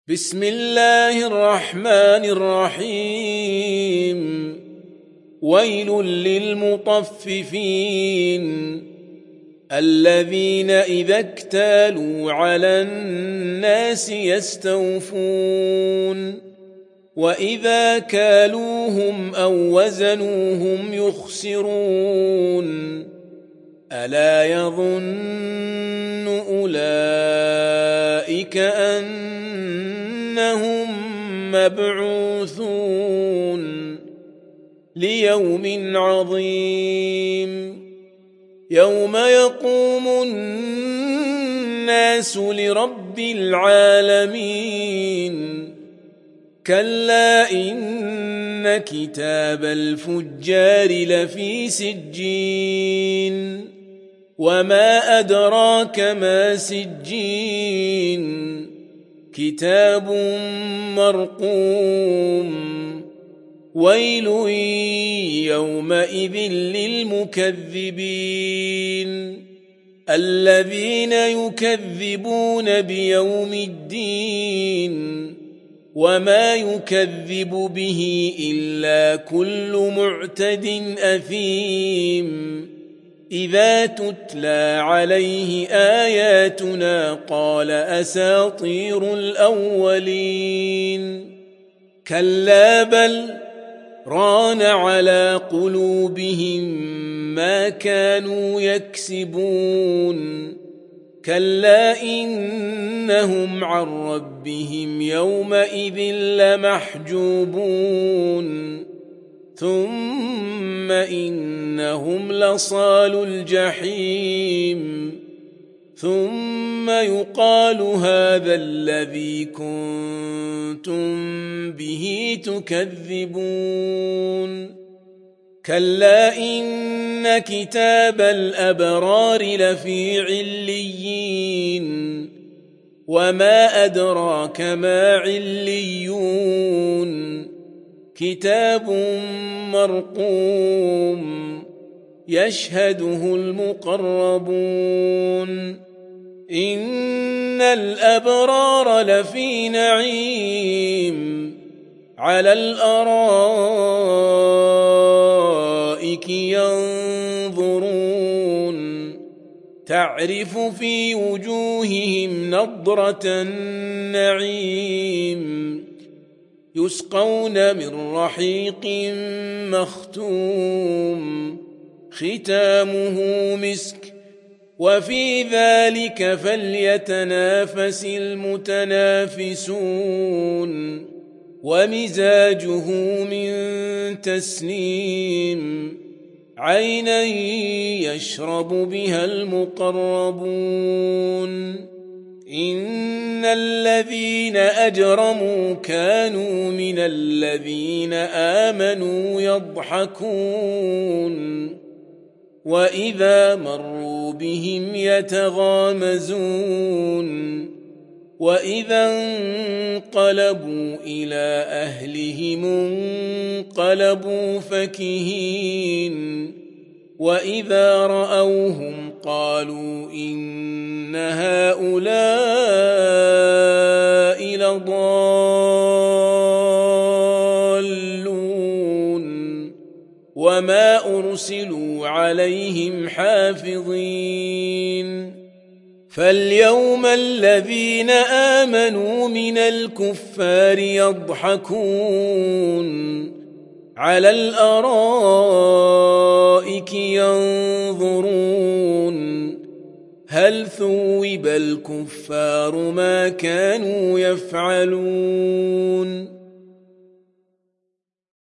بسم الله الرحمن الرحيم. ويل للمطففين الذين إذا اكتالوا على الناس يستوفون وإذا كالوهم أو وزنوهم يخسرون ألا يظن أولئك أنهم مبعوثون ليوم عظيم يوم يقوم الناس لرب العالمين كلا إن كتاب الفجار لفي سجين وما أدراك ما سجين كتاب مرقوم ويل يومئذ للمكذبين الذين يكذبون بيوم الدين وما يكذب به إلا كل معتد أثيم إذا تتلى عليه آياتنا قال أساطير الأولين كلا بل ران على قلوبهم ما كانوا يكسبون كلا إنهم عن ربهم يومئذ لمحجوبون ثم إنهم لصالو الجحيم ثم يقال هذا الذي كنتم به تكذبون كلا إن كتاب الأبرار لفي عليين وما أدراك ما عليون كتاب مرقوم يشهده المقربون إن الأبرار لفي نعيم على الأرائك ينظرون تعرف في وجوههم نضرة النعيم يسقون من رحيق مختوم ختامه مسك وفي ذلك فليتنافس المتنافسون ومزاجه من تسنيم عينا يشرب بها المقربون إن الذين أجرموا كانوا من الذين آمنوا يضحكون وإذا مروا بهم يتغامزون وإذا انقلبوا إلى أهلهم انقلبوا فكهين وإذا رأوهم قالوا إن هؤلاء لضالون وما أرسلوا عليهم حافظين فاليوم الذين آمنوا من الكفار يضحكون على الأرائك ينظرون هل ثوب الكفار ما كانوا يفعلون